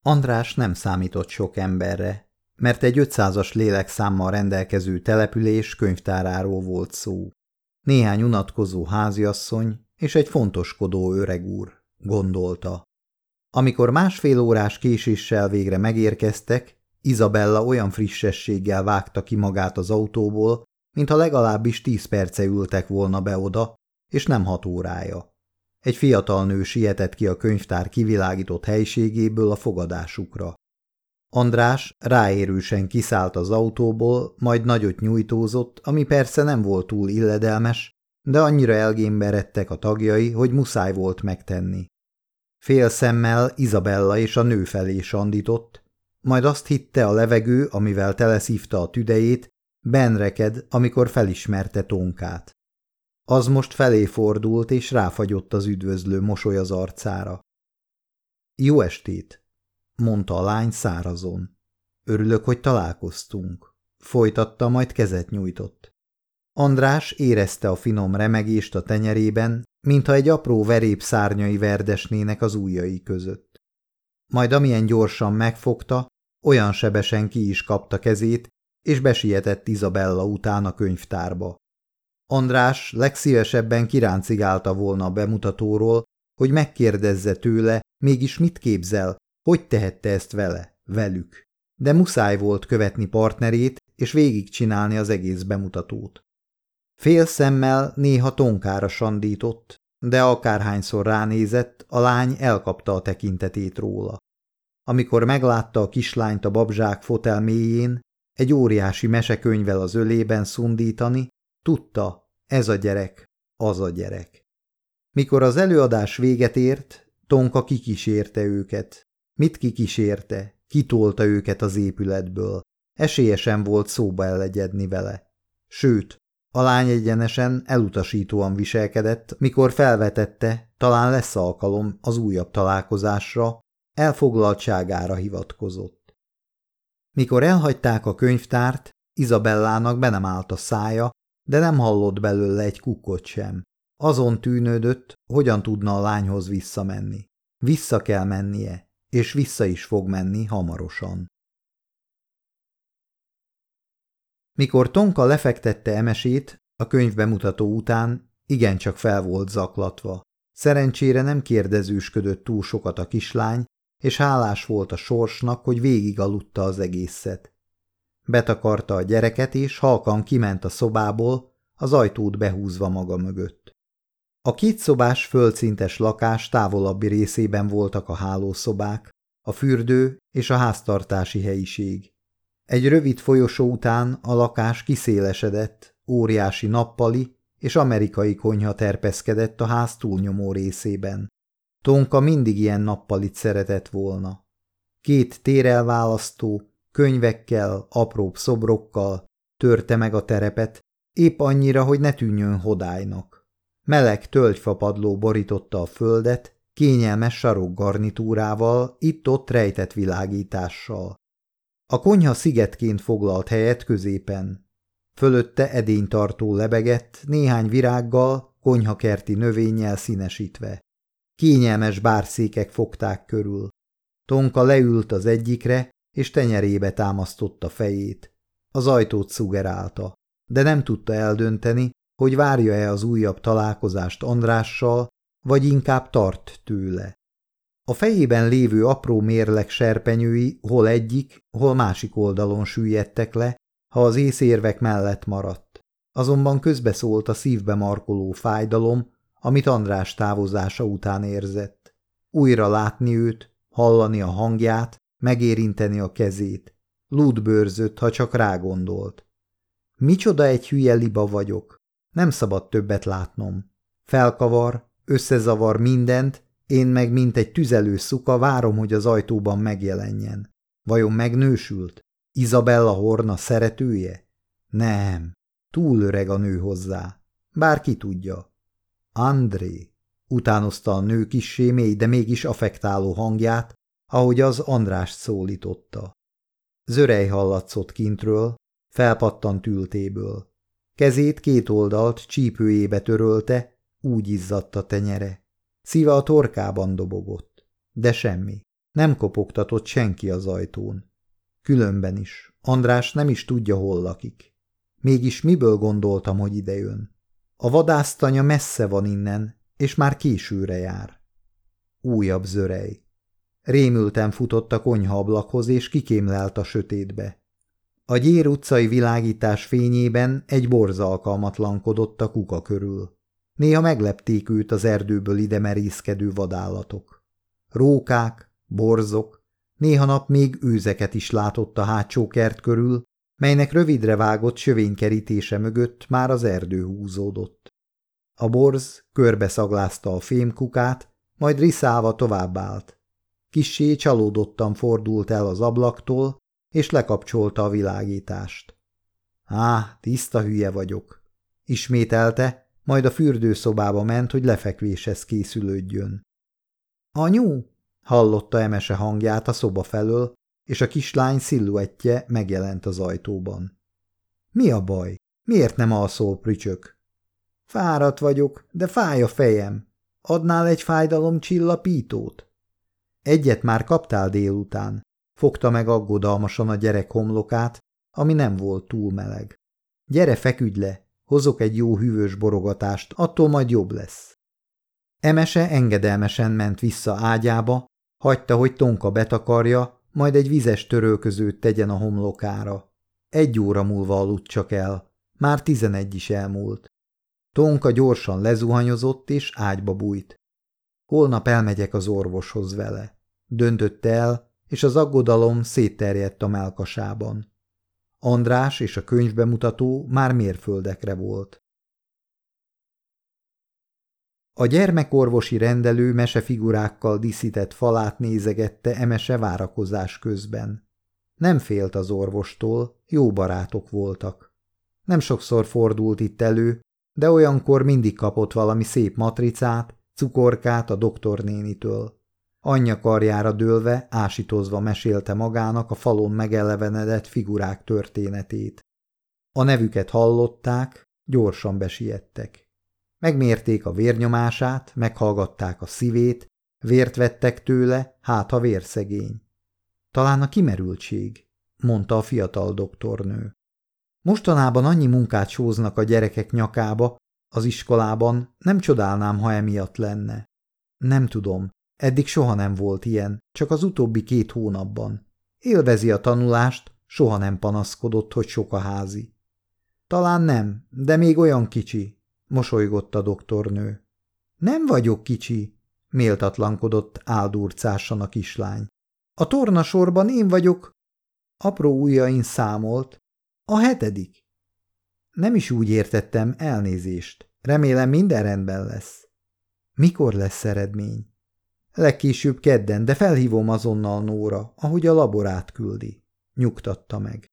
András nem számított sok emberre, mert egy 500-as lélekszámmal rendelkező település könyvtáráról volt szó. Néhány unatkozó háziasszony és egy fontoskodó öreg úr, gondolta. Amikor másfél órás késéssel végre megérkeztek, Izabella olyan frissességgel vágta ki magát az autóból, mintha legalábbis 10 perce ültek volna be oda, és nem 6 órája. Egy fiatal nő sietett ki a könyvtár kivilágított helyiségéből a fogadásukra. András ráérősen kiszállt az autóból, majd nagyot nyújtózott, ami persze nem volt túl illedelmes, de annyira elgémberedtek a tagjai, hogy muszáj volt megtenni. Fél szemmel Izabella és a nő felé sandított, majd azt hitte, a levegő, amivel teleszívta a tüdejét, benreked, amikor felismerte Tonkát. Az most felé fordult, és ráfagyott az üdvözlő mosoly az arcára. Jó estét, mondta a lány szárazon. Örülök, hogy találkoztunk. Folytatta, majd kezet nyújtott. András érezte a finom remegést a tenyerében, mintha egy apró verép szárnyai verdesnének az ujjai között. Majd amilyen gyorsan megfogta, olyan sebesen ki is kapta kezét, és besietett Izabella után a könyvtárba. András legszívesebben kiráncigálta volna a bemutatóról, hogy megkérdezze tőle, mégis mit képzel, hogy tehette ezt velük. De muszáj volt követni partnerét, és végigcsinálni az egész bemutatót. Fél szemmel néha Tonkára sandított, de akárhányszor ránézett, a lány elkapta a tekintetét róla. Amikor meglátta a kislányt a babzsák fotel mélyén, egy óriási mesekönyvvel az ölében szundítani, tudta, ez a gyerek, az a gyerek. Mikor az előadás véget ért, Tonka kikísérte őket. Mit kikísérte? Kitolta őket az épületből. Esélyesen volt szóba elegyedni vele. Sőt, a lány egyenesen elutasítóan viselkedett, mikor felvetette, talán lesz alkalom az újabb találkozásra, elfoglaltságára hivatkozott. Mikor elhagyták a könyvtárt, Izabellának be nem állt a szája, de nem hallott belőle egy kukkot sem. Azon tűnődött, hogyan tudna a lányhoz visszamenni. Vissza kell mennie, és vissza is fog menni hamarosan. Mikor Tonka lefektette Emesét, a könyvbemutató után igencsak fel volt zaklatva. Szerencsére nem kérdezősködött túl sokat a kislány, és hálás volt a sorsnak, hogy végigaludta az egészet. Betakarta a gyereket, és halkan kiment a szobából, az ajtót behúzva maga mögött. A kétszobás földszintes lakás távolabbi részében voltak a hálószobák, a fürdő és a háztartási helyiség. Egy rövid folyosó után a lakás kiszélesedett, óriási nappali és amerikai konyha terpeszkedett a ház túlnyomó részében. Tonka mindig ilyen nappalit szeretett volna. 2 térelválasztó, könyvekkel, apróbb szobrokkal törte meg a terepet, épp annyira, hogy ne tűnjön hodálynak. Meleg tölgyfapadló borította a földet, kényelmes sarokgarnitúrával, itt-ott rejtett világítással. A konyha szigetként foglalt helyet középen. Fölötte edénytartó lebegett, néhány virággal, konyhakerti növényel színesítve. Kényelmes bárszékek fogták körül. Tonka leült az egyikre, és tenyerébe támasztotta fejét. Az ajtót szugerálta, de nem tudta eldönteni, hogy várja-e az újabb találkozást Andrással, vagy inkább tart tőle. A fejében lévő apró mérleg serpenyői hol egyik, hol másik oldalon süllyedtek le, ha az észérvek mellett maradt. Azonban közbeszólt a szívbe markoló fájdalom, amit András távozása után érzett. Újra látni őt, hallani a hangját, megérinteni a kezét. Lúdbőrzött, ha csak rágondolt. Micsoda egy hülye liba vagyok. Nem szabad többet látnom. Felkavar, összezavar mindent, én meg mint egy tüzelő szuka várom, hogy az ajtóban megjelenjen. Vajon megnősült? Izabella Horna szeretője? Nem, túl öreg a nő hozzá. Bár ki tudja. André, utánozta a nő kissé mély, de mégis affektáló hangját, ahogy az Andrást szólította. Zörej hallatszott kintről, felpattant ültéből. Kezét 2 oldalt csípőjébe törölte, úgy izzadt a tenyere. Szíve a torkában dobogott. De semmi. Nem kopogtatott senki az ajtón. Különben is. András nem is tudja, hol lakik. Mégis miből gondoltam, hogy idejön? A vadásztanya messze van innen, és már későre jár. Újabb zörej. Rémülten futott a konyhaablakhoz, és kikémlelt a sötétbe. A Gyér utcai világítás fényében egy borza alkalmatlankodott a kuka körül. Néha meglepték őt az erdőből ide merészkedő vadállatok. Rókák, borzok, néha nap még őzeket is látott a hátsó kert körül, melynek rövidre vágott sövénykerítése mögött már az erdő húzódott. A borz körbeszaglázta a fémkukát, majd riszálva továbbállt. Kissé csalódottan fordult el az ablaktól, és lekapcsolta a világítást. Tiszta hülye vagyok, ismételte, majd a fürdőszobába ment, hogy lefekvéshez készülődjön. Anyu? Hallotta Emese hangját a szoba felől, és a kislány szilluettje megjelent az ajtóban. Mi a baj? Miért nem alszol, prücsök? Fáradt vagyok, de fáj a fejem. Adnál egy fájdalomcsillapítót? Egyet már kaptál délután. Fogta meg aggodalmasan a gyerek homlokát, ami nem volt túl meleg. Gyere, feküdj le, hozok egy jó hűvös borogatást, attól majd jobb lesz. Emese engedelmesen ment vissza ágyába, hagyta, hogy Tonka betakarja, majd egy vizes törölközőt tegyen a homlokára. 1 óra múlva aludt csak el, már 11 is elmúlt. Tonka gyorsan lezuhanyozott és ágyba bújt. Holnap elmegyek az orvoshoz vele, döntötte el, és az aggodalom szétterjedt a mellkasában. András és a könyvbemutató már mérföldekre volt. A gyermekorvosi rendelő mesefigurákkal díszített falát nézegette Emese várakozás közben. Nem félt az orvostól, jó barátok voltak. Nem sokszor fordult itt elő, de olyankor mindig kapott valami szép matricát, cukorkát a doktornénitől. Anyja karjára dőlve, ásítozva mesélte magának a falon megelevenedett figurák történetét. A nevüket hallották, gyorsan besiettek. Megmérték a vérnyomását, meghallgatták a szívét, vért vettek tőle, hát ha vérszegény. Talán a kimerültség, mondta a fiatal doktornő. Mostanában annyi munkát sóznak a gyerekek nyakába, az iskolában, nem csodálnám, ha emiatt lenne. Nem tudom, eddig soha nem volt ilyen, csak az utóbbi 2 hónapban. Élvezi a tanulást, soha nem panaszkodott, hogy sok a házi. Talán nem, de még olyan kicsi, mosolygott a doktornő. Nem vagyok kicsi, méltatlankodott áldurcásan a kislány. A tornasorban én vagyok, apró ujjain számolt, a 7. Nem is úgy értettem, elnézést. Remélem minden rendben lesz. Mikor lesz eredmény? Legkésőbb kedden, de felhívom azonnal Nóra, ahogy a laborát küldi. Nyugtatta meg.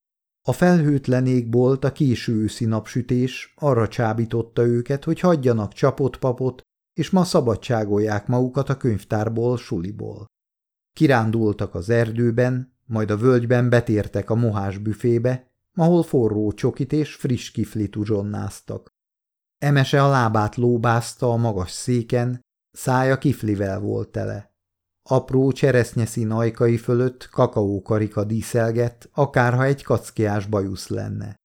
A felhőtlen égbolt, a késő őszi napsütés arra csábította őket, hogy hagyjanak csapot-papot, és ma szabadságolják magukat a könyvtárból, suliból. Kirándultak az erdőben, majd a völgyben betértek a mohás büfébe, ahol forró csokit és friss kiflit uzsonnáztak. Emese a lábát lóbázta a magas széken, szája kiflivel volt tele. Apró cseresznyeszín ajkai fölött kakaókarika díszelgett, akárha egy kackiás bajusz lenne.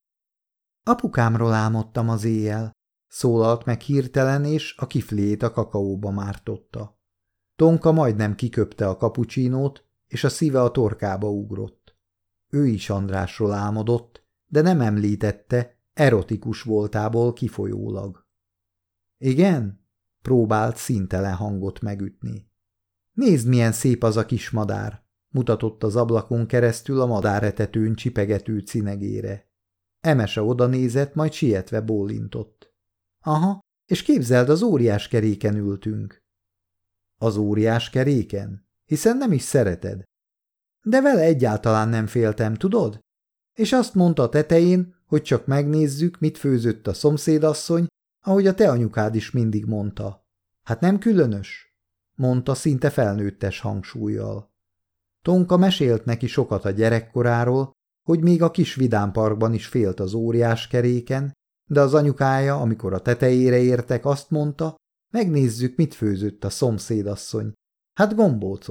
Apukámról álmodtam az éjjel, szólalt meg hirtelen, és a kifliét a kakaóba mártotta. Tonka majdnem kiköpte a kapucsinót, és a szíve a torkába ugrott. Ő is Andrásról álmodott, de nem említette, erotikus voltából kifolyólag. Igen? Próbált színtelen hangot megütni. Nézd, milyen szép az a kis madár, mutatott az ablakon keresztül a madáretetőn csipegető cinegére. Emese odanézett, majd sietve bólintott. Aha, és képzeld, az óriás keréken ültünk. Az óriás keréken? Hiszen nem is szereted. De vele egyáltalán nem féltem, tudod? És azt mondta a tetején, hogy csak megnézzük, mit főzött a szomszédasszony, ahogy a te anyukád is mindig mondta. Hát nem különös? Mondta szinte felnőttes hangsúllyal. Tonka mesélt neki sokat a gyerekkoráról, hogy még a kis vidámparkban is félt az óriás keréken, de az anyukája, amikor a tetejére értek, azt mondta, megnézzük, mit főzött a szomszédasszony. Hát gombócot.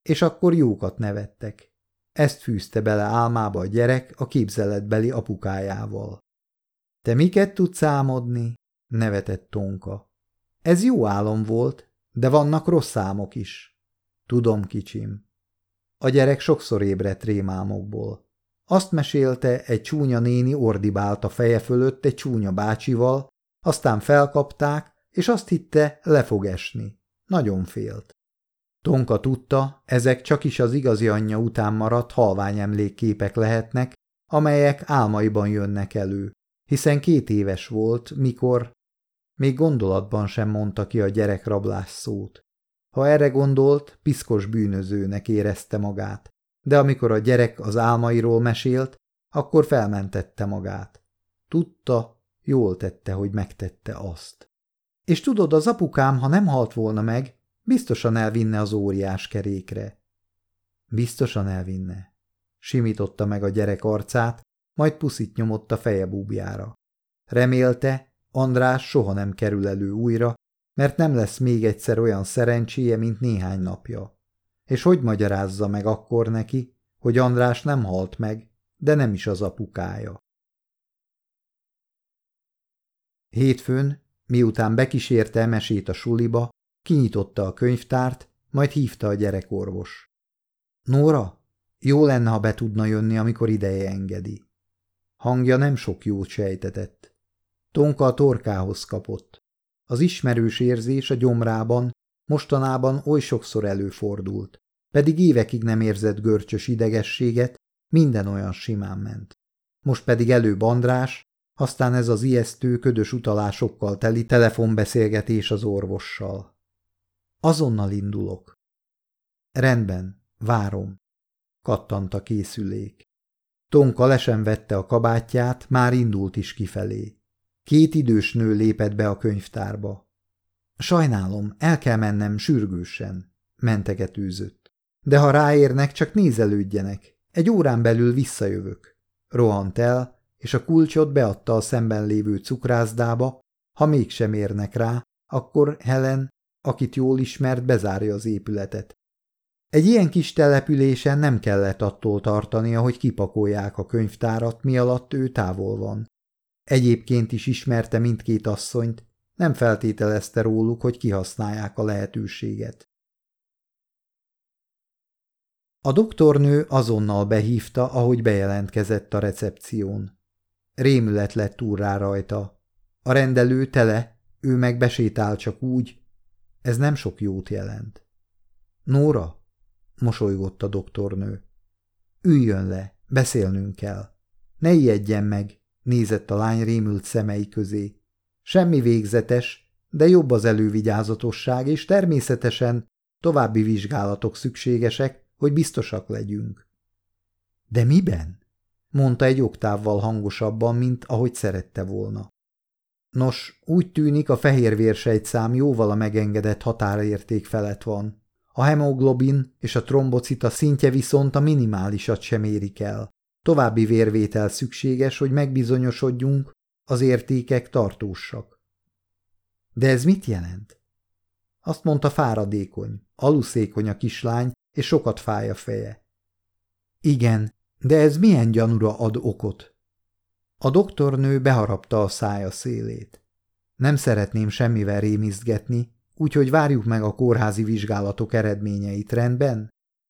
És akkor jókat nevettek. Ezt fűzte bele álmába a gyerek a képzeletbeli apukájával. Te miket tudsz álmodni? Nevetett Tonka. Ez jó álom volt, de vannak rossz álmok is. Tudom, kicsim. A gyerek sokszor ébredt rémálmokból. Azt mesélte, egy csúnya néni ordibált a feje fölött egy csúnya bácsival, aztán felkapták, és azt hitte, le fog esni. Nagyon félt. Tonka tudta, ezek csakis az igazi anyja után maradt halvány emlékképek lehetnek, amelyek álmaiban jönnek elő, hiszen 2 éves volt, mikor még gondolatban sem mondta ki a gyerek rablás szót. Ha erre gondolt, piszkos bűnözőnek érezte magát, de amikor a gyerek az álmairól mesélt, akkor felmentette magát. Tudta, jól tette, hogy megtette azt. És tudod, az apukám, ha nem halt volna meg, biztosan elvinne az óriás kerékre. Biztosan elvinne. Simította meg a gyerek arcát, majd puszit nyomott a feje búbjára. Remélte, András soha nem kerül elő újra, mert nem lesz még egyszer olyan szerencséje, mint néhány napja. És hogy magyarázza meg akkor neki, hogy András nem halt meg, de nem is az apukája. Hétfőn, miután bekísérte Emesét a suliba, kinyitotta a könyvtárt, majd hívta a gyerekorvos. Nóra, jó lenne, ha be tudna jönni, amikor ideje engedi. Hangja nem sok jót sejtetett. Tonka a torkához kapott. Az ismerős érzés a gyomrában mostanában oly sokszor előfordult, pedig évekig nem érzett görcsös idegességet, minden olyan simán ment. Most pedig előbb András, aztán ez az ijesztő, ködös utalásokkal teli telefonbeszélgetés az orvossal. Azonnal indulok. Rendben, várom, kattant a készülék. Tonka le sem vette a kabátját, már indult is kifelé. 2 idős nő lépett be a könyvtárba. Sajnálom, el kell mennem sürgősen, mentegetőzött. De ha ráérnek, csak nézelődjenek. 1 órán belül visszajövök. Rohant el, és a kulcsot beadta a szemben lévő cukrászdába, ha mégsem érnek rá, akkor Helen, akit jól ismert, bezárja az épületet. Egy ilyen kis településen nem kellett attól tartania, hogy kipakolják a könyvtárat, mi alatt ő távol van. Egyébként is ismerte mindkét asszonyt, nem feltételezte róluk, hogy kihasználják a lehetőséget. A doktornő azonnal behívta, ahogy bejelentkezett a recepción. Rémület lett úrrá rajta. A rendelő tele, ő meg besétál csak úgy. Ez nem sok jót jelent. Nóra, mosolygott a doktornő. Üljön le, beszélnünk kell. Ne ijedjen meg, nézett a lány rémült szemei közé. Semmi végzetes, de jobb az elővigyázatosság, és természetesen további vizsgálatok szükségesek, hogy biztosak legyünk. De miben? Mondta egy oktávval hangosabban, mint ahogy szerette volna. Nos, úgy tűnik, a fehérvérsejtszám jóval a megengedett határérték felett van. A hemoglobin és a trombocita szintje viszont a minimálisat sem érik el. További vérvétel szükséges, hogy megbizonyosodjunk, az értékek tartósak. De ez mit jelent? Azt mondta, fáradékony, aluszékony a kislány, és sokat fáj a feje. Igen, de ez milyen gyanúra ad okot? A doktornő beharapta a szája szélét. Nem szeretném semmivel rémisztgetni, úgyhogy várjuk meg a kórházi vizsgálatok eredményeit, rendben?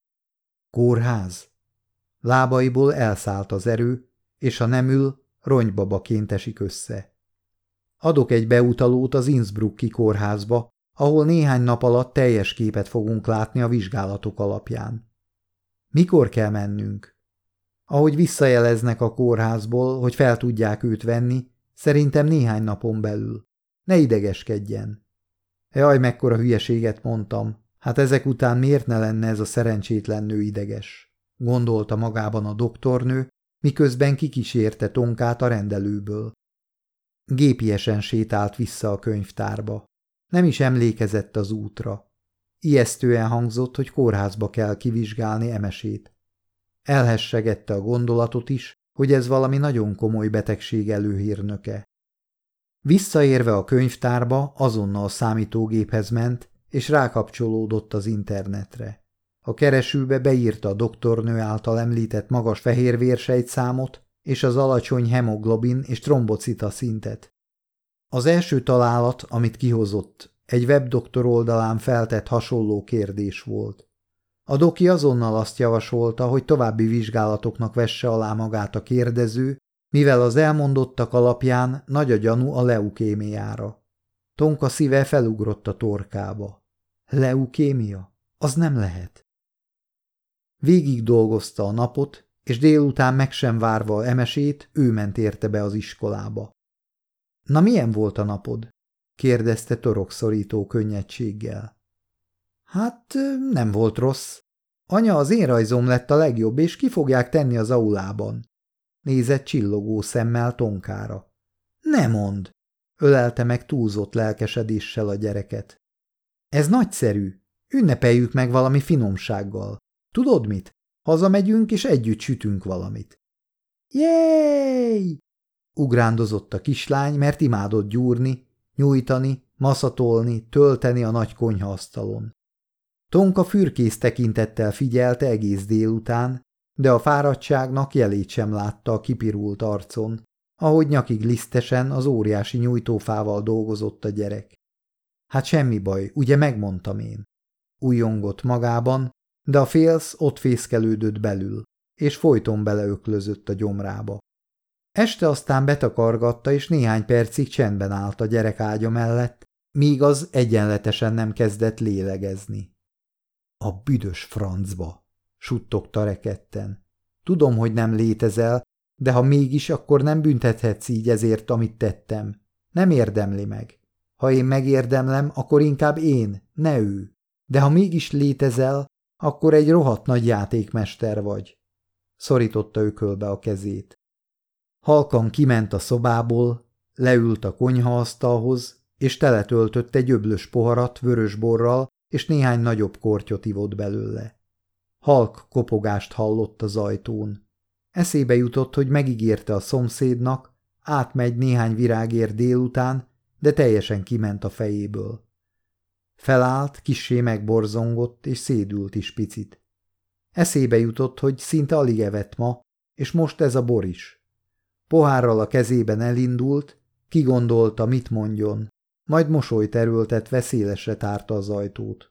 Kórház? Lábaiból elszállt az erő, és ha nem ül, rongybabaként esik össze. Adok egy beutalót az Innsbrucki kórházba, ahol néhány nap alatt teljes képet fogunk látni a vizsgálatok alapján. Mikor kell mennünk? Ahogy visszajeleznek a kórházból, hogy fel tudják őt venni, szerintem néhány napon belül. Ne idegeskedjen. Jaj, mekkora hülyeséget mondtam. Hát ezek után miért ne lenne ez a szerencsétlen nő ideges? Gondolta magában a doktornő, miközben kikísérte Tonkát a rendelőből. Gépiesen sétált vissza a könyvtárba. Nem is emlékezett az útra. Ijesztően hangzott, hogy kórházba kell kivizsgálni Emesét. Elhessegette a gondolatot is, hogy ez valami nagyon komoly betegség előhírnöke. Visszaérve a könyvtárba, azonnal a számítógéphez ment, és rákapcsolódott az internetre. A keresőbe beírta a doktornő által említett magas fehérvérsejtszámot és az alacsony hemoglobin és trombocita szintet. Az első találat, amit kihozott, egy webdoktor oldalán feltett hasonló kérdés volt. A doki azonnal azt javasolta, hogy további vizsgálatoknak vesse alá magát a kérdező, mivel az elmondottak alapján nagy a gyanú a leukémiára. Tonka szíve felugrott a torkába. Leukémia? Az nem lehet. Végig dolgozta a napot, és délután meg sem várva emesét, ő ment érte be az iskolába. – Na, milyen volt a napod? – kérdezte torokszorító könnyedséggel. – Hát nem volt rossz. Anya, az én rajzom lett a legjobb, és ki fogják tenni az aulában. Nézett csillogó szemmel Tonkára. – Ne mondd! – ölelte meg túlzott lelkesedéssel a gyereket. – Ez nagyszerű. Ünnepeljük meg valami finomsággal. Tudod mit? Hazamegyünk, és együtt sütünk valamit. – Jéj! Ugrándozott a kislány, mert imádott gyúrni, nyújtani, maszatolni, tölteni a nagy konyhaasztalon. Tonka fürkész tekintettel figyelte egész délután, de a fáradtságnak jelét sem látta a kipirult arcon, ahogy nyakig lisztesen az óriási nyújtófával dolgozott a gyerek. Hát semmi baj, ugye megmondtam én. Ujjongott magában, de a félsz ott fészkelődött belül, és folyton beleöklözött a gyomrába. Este aztán betakargatta, és néhány percig csendben állt a gyerek ágya mellett, míg az egyenletesen nem kezdett lélegezni. A büdös francba, suttogta rekedten. Tudom, hogy nem létezel, de ha mégis, akkor nem büntethetsz így ezért, amit tettem. Nem érdemli meg. Ha én megérdemlem, akkor inkább én, ne ő. De ha mégis létezel, akkor egy rohadt nagy játékmester vagy. Szorította ökölbe a kezét. Halkan kiment a szobából, leült a konyhaasztalhoz, és teletöltött egy öblös poharat vörös borral, és néhány nagyobb kortyot ivott belőle. Halk kopogást hallott az ajtón. Eszébe jutott, hogy megígérte a szomszédnak, átmegy néhány virágért délután, de teljesen kiment a fejéből. Felállt, kissé megborzongott, és szédült is picit. Eszébe jutott, hogy szinte alig evett ma, és most ez a bor is. Pohárral a kezében elindult, kigondolta, mit mondjon, majd mosolyt erőltetve szélesre tárta az ajtót.